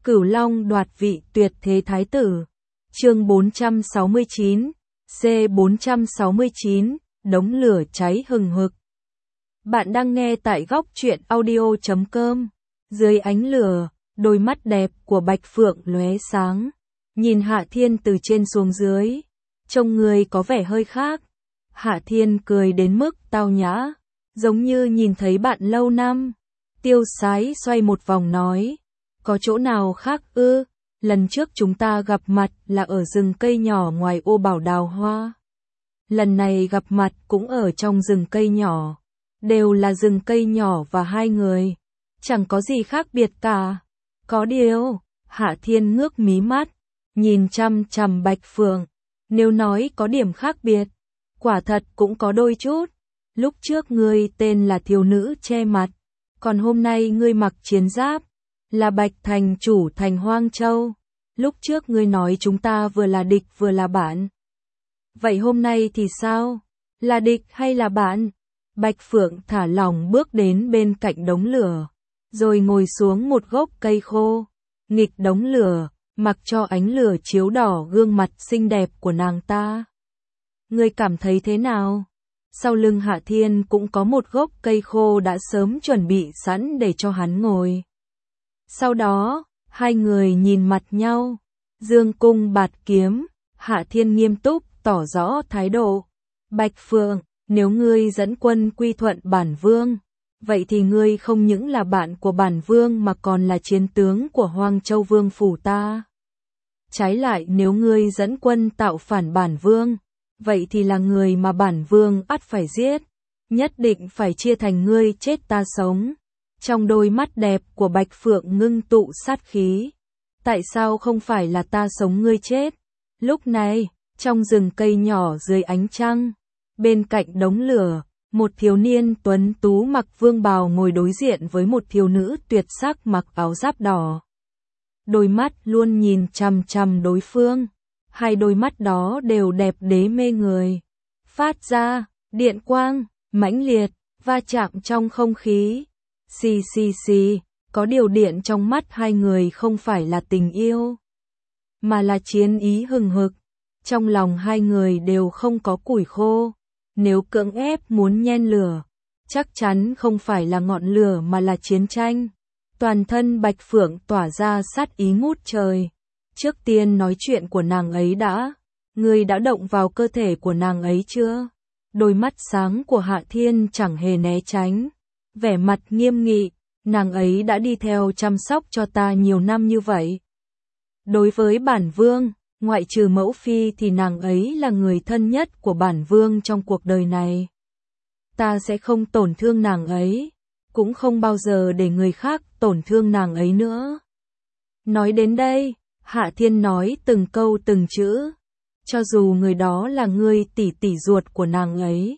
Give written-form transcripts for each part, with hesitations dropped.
Cửu Long đoạt vị tuyệt thế thái tử. Chương 469, C469, đống lửa cháy hừng hực. Bạn đang nghe tại góc truyện audio.com. Dưới ánh lửa, đôi mắt đẹp của Bạch Phượng lóe sáng, nhìn Hạ Thiên từ trên xuống dưới, trông người có vẻ hơi khác. Hạ Thiên cười đến mức tao nhã, giống như nhìn thấy bạn lâu năm. Tiêu Sái xoay một vòng nói, có chỗ nào khác ư? Lần trước chúng ta gặp mặt là ở rừng cây nhỏ ngoài ô Bảo Đào Hoa. Lần này gặp mặt cũng ở trong rừng cây nhỏ. Đều là rừng cây nhỏ và hai người. Chẳng có gì khác biệt cả. Có điều, Hạ Thiên ngước mí mắt, nhìn chăm chăm Bạch Phượng. Nếu nói có điểm khác biệt, quả thật cũng có đôi chút. Lúc trước ngươi tên là thiếu nữ che mặt, còn hôm nay ngươi mặc chiến giáp, là Bạch thành chủ thành Hoang Châu. Lúc trước ngươi nói chúng ta vừa là địch vừa là bạn. Vậy hôm nay thì sao? Là địch hay là bạn? Bạch Phượng thả lỏng bước đến bên cạnh đống lửa, rồi ngồi xuống một gốc cây khô, nghịch đống lửa, mặc cho ánh lửa chiếu đỏ gương mặt xinh đẹp của nàng ta. Ngươi cảm thấy thế nào? Sau lưng Hạ Thiên cũng có một gốc cây khô đã sớm chuẩn bị sẵn để cho hắn ngồi. Sau đó, hai người nhìn mặt nhau, dương cung bạt kiếm, Hạ Thiên nghiêm túc tỏ rõ thái độ. Bạch Phượng, nếu ngươi dẫn quân quy thuận bản vương, vậy thì ngươi không những là bạn của bản vương mà còn là chiến tướng của Hoang Châu Vương phủ ta. Trái lại nếu ngươi dẫn quân tạo phản bản vương, vậy thì là người mà bản vương ắt phải giết, nhất định phải chia thành ngươi chết ta sống. Trong đôi mắt đẹp của Bạch Phượng ngưng tụ sát khí. Tại sao không phải là ta sống ngươi chết? Lúc này, trong rừng cây nhỏ dưới ánh trăng, bên cạnh đống lửa, một thiếu niên tuấn tú mặc vương bào ngồi đối diện với một thiếu nữ tuyệt sắc mặc áo giáp đỏ. Đôi mắt luôn nhìn chằm chằm đối phương. Hai đôi mắt đó đều đẹp đế mê người. Phát ra, điện quang, mãnh liệt, va chạm trong không khí. Xì xì xì, có điều điện trong mắt hai người không phải là tình yêu, mà là chiến ý hừng hực. Trong lòng hai người đều không có củi khô. Nếu cưỡng ép muốn nhen lửa, chắc chắn không phải là ngọn lửa mà là chiến tranh. Toàn thân Bạch Phượng tỏa ra sát ý ngút trời. Trước tiên nói chuyện của nàng ấy đã. Ngươi đã động vào cơ thể của nàng ấy chưa? Đôi mắt sáng của Hạ Thiên chẳng hề né tránh. Vẻ mặt nghiêm nghị, nàng ấy đã đi theo chăm sóc cho ta nhiều năm như vậy. Đối với bản vương, ngoại trừ mẫu phi thì nàng ấy là người thân nhất của bản vương trong cuộc đời này. Ta sẽ không tổn thương nàng ấy, cũng không bao giờ để người khác tổn thương nàng ấy nữa. Nói đến đây, Hạ Thiên nói từng câu từng chữ. Cho dù người đó là ngươi tỷ tỷ ruột của nàng ấy,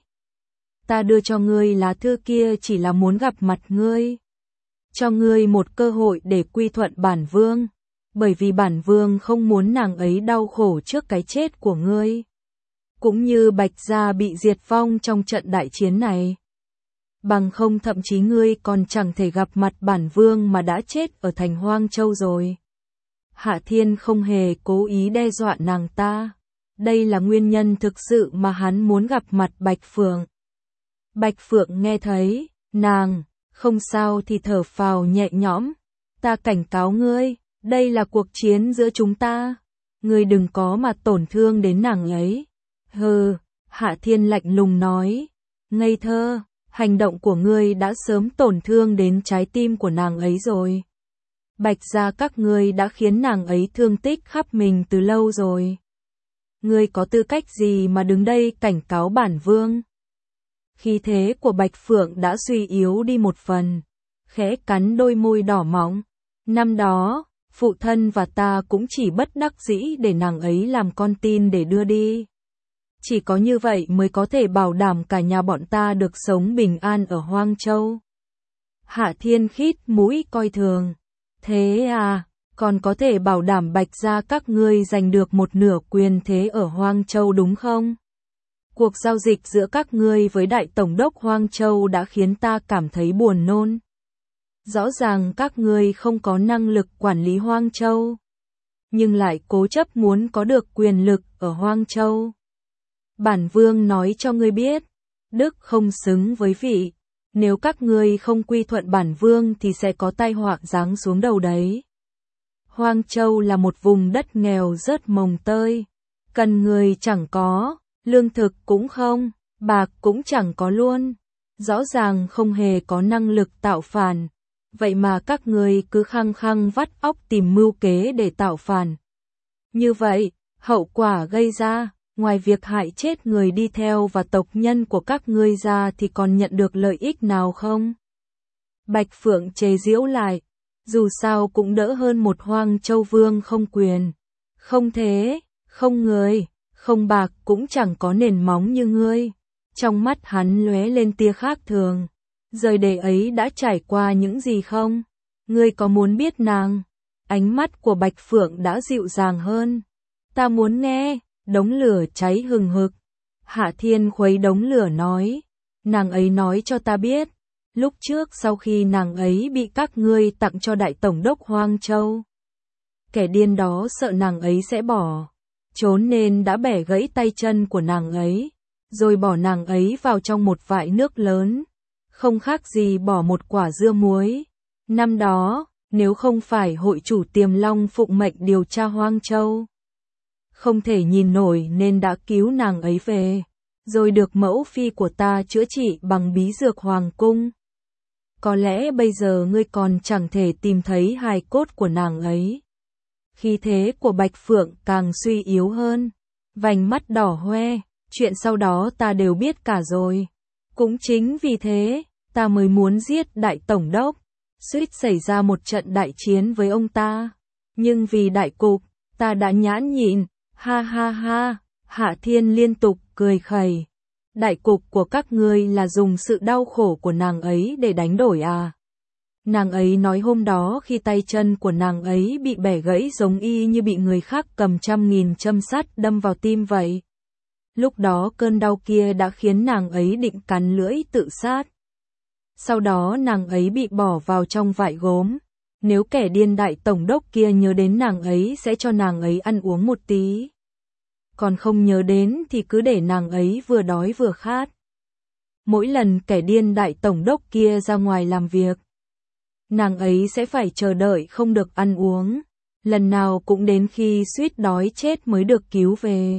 ta đưa cho ngươi lá thư kia chỉ là muốn gặp mặt ngươi, cho ngươi một cơ hội để quy thuận bản vương, bởi vì bản vương không muốn nàng ấy đau khổ trước cái chết của ngươi, cũng như Bạch gia bị diệt vong trong trận đại chiến này. Bằng không thậm chí ngươi còn chẳng thể gặp mặt bản vương mà đã chết ở thành Hoang Châu rồi. Hạ Thiên không hề cố ý đe dọa nàng ta. Đây là nguyên nhân thực sự mà hắn muốn gặp mặt Bạch Phượng. Bạch Phượng nghe thấy, nàng, không sao thì thở phào nhẹ nhõm. Ta cảnh cáo ngươi, đây là cuộc chiến giữa chúng ta. Ngươi đừng có mà tổn thương đến nàng ấy. Hừ, Hạ Thiên lạnh lùng nói. Ngây thơ, hành động của ngươi đã sớm tổn thương đến trái tim của nàng ấy rồi. Bạch gia các ngươi đã khiến nàng ấy thương tích khắp mình từ lâu rồi. Ngươi có tư cách gì mà đứng đây cảnh cáo bản vương? Khí thế của Bạch Phượng đã suy yếu đi một phần, khẽ cắn đôi môi đỏ mọng. Năm đó, phụ thân và ta cũng chỉ bất đắc dĩ để nàng ấy làm con tin để đưa đi. Chỉ có như vậy mới có thể bảo đảm cả nhà bọn ta được sống bình an ở Hoang Châu. Hạ Thiên khít mũi coi thường. Thế à, còn có thể bảo đảm Bạch gia các ngươi giành được một nửa quyền thế ở Hoang Châu đúng không? Cuộc giao dịch giữa các ngươi với Đại Tổng đốc Hoang Châu đã khiến ta cảm thấy buồn nôn. Rõ ràng các ngươi không có năng lực quản lý Hoang Châu, nhưng lại cố chấp muốn có được quyền lực ở Hoang Châu. Bản vương nói cho ngươi biết, đức không xứng với vị, nếu các ngươi không quy thuận bản vương thì sẽ có tai họa giáng xuống đầu đấy. Hoang Châu là một vùng đất nghèo rất mồng tơi, cần người chẳng có, lương thực cũng không, bạc cũng chẳng có luôn, rõ ràng không hề có năng lực tạo phản, vậy mà các ngươi cứ khăng khăng vắt óc tìm mưu kế để tạo phản. Như vậy, hậu quả gây ra, ngoài việc hại chết người đi theo và tộc nhân của các ngươi ra thì còn nhận được lợi ích nào không? Bạch Phượng chế giễu lại, dù sao cũng đỡ hơn một Hoang Châu vương không quyền. Không thế, không người, không bạc cũng chẳng có nền móng như ngươi. Trong mắt hắn lóe lên tia khác thường. Rời đề ấy đã trải qua những gì không? Ngươi có muốn biết nàng? Ánh mắt của Bạch Phượng đã dịu dàng hơn. Ta muốn nghe. Đống lửa cháy hừng hực. Hạ Thiên khuấy đống lửa nói. Nàng ấy nói cho ta biết. Lúc trước sau khi nàng ấy bị các ngươi tặng cho Đại Tổng đốc Hoang Châu, kẻ điên đó sợ nàng ấy sẽ bỏ trốn nên đã bẻ gãy tay chân của nàng ấy, rồi bỏ nàng ấy vào trong một vại nước lớn, không khác gì bỏ một quả dưa muối. Năm đó, nếu không phải hội chủ Tiềm Long phụng mệnh điều tra Hoang Châu, không thể nhìn nổi nên đã cứu nàng ấy về, rồi được mẫu phi của ta chữa trị bằng bí dược hoàng cung. Có lẽ bây giờ ngươi còn chẳng thể tìm thấy hài cốt của nàng ấy. Khí thế của Bạch Phượng càng suy yếu hơn, vành mắt đỏ hoe, chuyện sau đó ta đều biết cả rồi. Cũng chính vì thế, ta mới muốn giết Đại Tổng đốc, suýt xảy ra một trận đại chiến với ông ta. Nhưng vì đại cục, ta đã nhãn nhịn, ha ha ha, Hạ Thiên liên tục cười khẩy. Đại cục của các ngươi là dùng sự đau khổ của nàng ấy để đánh đổi à? Nàng ấy nói hôm đó khi tay chân của nàng ấy bị bẻ gãy giống y như bị người khác cầm 100.000 châm sắt đâm vào tim vậy. Lúc đó cơn đau kia đã khiến nàng ấy định cắn lưỡi tự sát. Sau đó nàng ấy bị bỏ vào trong vại gốm. Nếu kẻ điên Đại Tổng đốc kia nhớ đến nàng ấy sẽ cho nàng ấy ăn uống một tí. Còn không nhớ đến thì cứ để nàng ấy vừa đói vừa khát. Mỗi lần kẻ điên Đại Tổng đốc kia ra ngoài làm việc, nàng ấy sẽ phải chờ đợi không được ăn uống, lần nào cũng đến khi suýt đói chết mới được cứu về.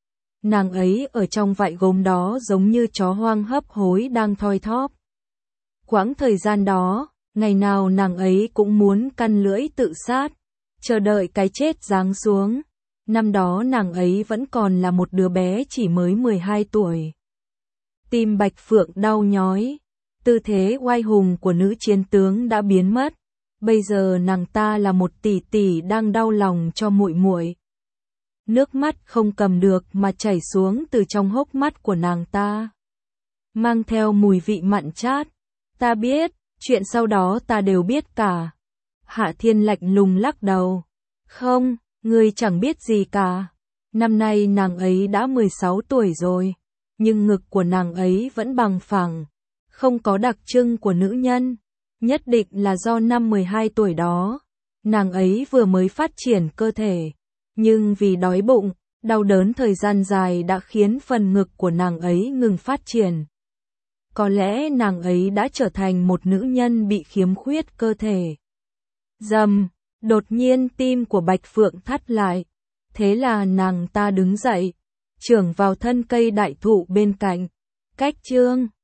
Nàng ấy ở trong vại gốm đó giống như chó hoang hấp hối đang thoi thóp. Quãng thời gian đó, ngày nào nàng ấy cũng muốn căn lưỡi tự sát, chờ đợi cái chết giáng xuống. Năm đó nàng ấy vẫn còn là một đứa bé chỉ mới 12 tuổi. Tim Bạch Phượng đau nhói, tư thế oai hùng của nữ chiến tướng đã biến mất. Bây giờ nàng ta là một tỷ tỷ đang đau lòng cho muội muội. Nước mắt không cầm được mà chảy xuống từ trong hốc mắt của nàng ta, mang theo mùi vị mặn chát. Ta biết, chuyện sau đó ta đều biết cả. Hạ Thiên lạnh lùng lắc đầu. Không, ngươi chẳng biết gì cả. Năm nay nàng ấy đã 16 tuổi rồi, nhưng ngực của nàng ấy vẫn bằng phẳng, không có đặc trưng của nữ nhân. Nhất định là do năm 12 tuổi đó, nàng ấy vừa mới phát triển cơ thể, nhưng vì đói bụng, đau đớn thời gian dài đã khiến phần ngực của nàng ấy ngừng phát triển. Có lẽ nàng ấy đã trở thành một nữ nhân bị khiếm khuyết cơ thể. Rầm, đột nhiên tim của Bạch Phượng thắt lại. Thế là nàng ta đứng dậy, chưởng vào thân cây đại thụ bên cạnh. Cách chương